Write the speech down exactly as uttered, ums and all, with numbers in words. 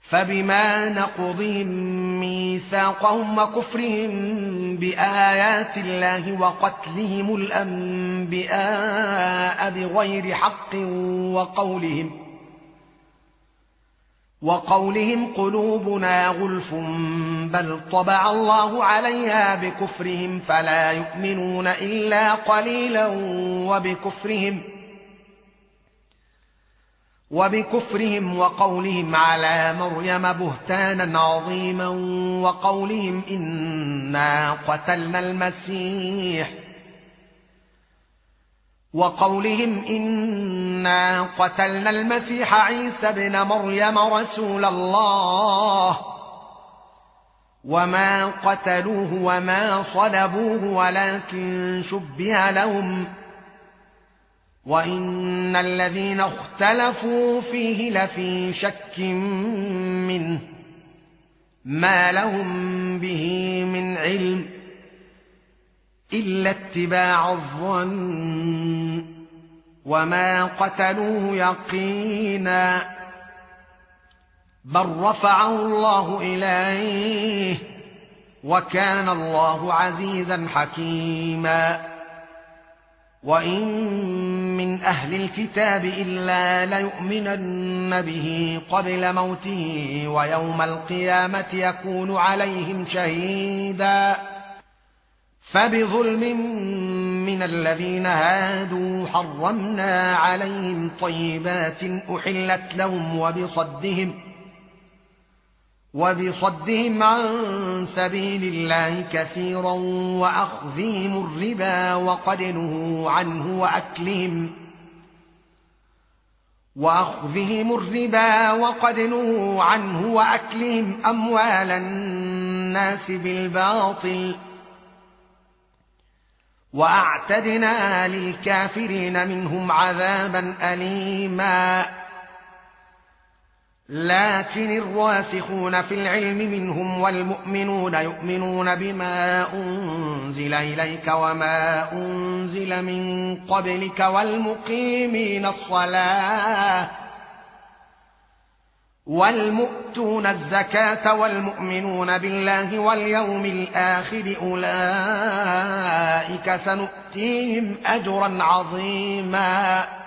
فبما نقضهم ميثاقهم وكفرهم بآيات الله وقتلهم الأنبياء بغير حق وقولهم وقولهم قلوبنا غلف بل طبع الله عليها بكفرهم فلا يؤمنون إلا قليلا وبكفرهم وبكفرهم وقولهم على مريم بهتانا عظيما وقولهم إنا قتلنا المسيح وقولهم إنا قتلنا المسيح عيسى ابن مريم رسول الله وما قتلوه وما صلبوه ولكن شبه لهم وإن الذين اختلفوا فيه لفي شك منه ما لهم به من علم إلا اتباع الظن وما قتلوه يقينا بل رفعه الله إليه وكان الله عزيزا حكيما وإن من أهل الكتاب إلا ليؤمنن به قبل موته ويوم القيامة يكون عليهم شهيدا فبظلم من الذين هادوا حرمنا عليهم طيبات أحلت لهم وبصدهم وبصدهم عن سبيل الله كثيرا وأخذهم الربا وقد نهوا عنه وأكلهم وأخذهم الربا وقد نهوا عنه وأكلهم أموال الناس بالباطل وأعتدنا للكافرين منهم عذابا أليما لكن الراسخون في العلم منهم والمؤمنون يؤمنون بما أنزل إليك وما أنزل من قبلك والمقيمين الصلاة والمؤتون الزكاة والمؤمنون بالله واليوم الآخر أولئك سنؤتيهم أجرا عظيما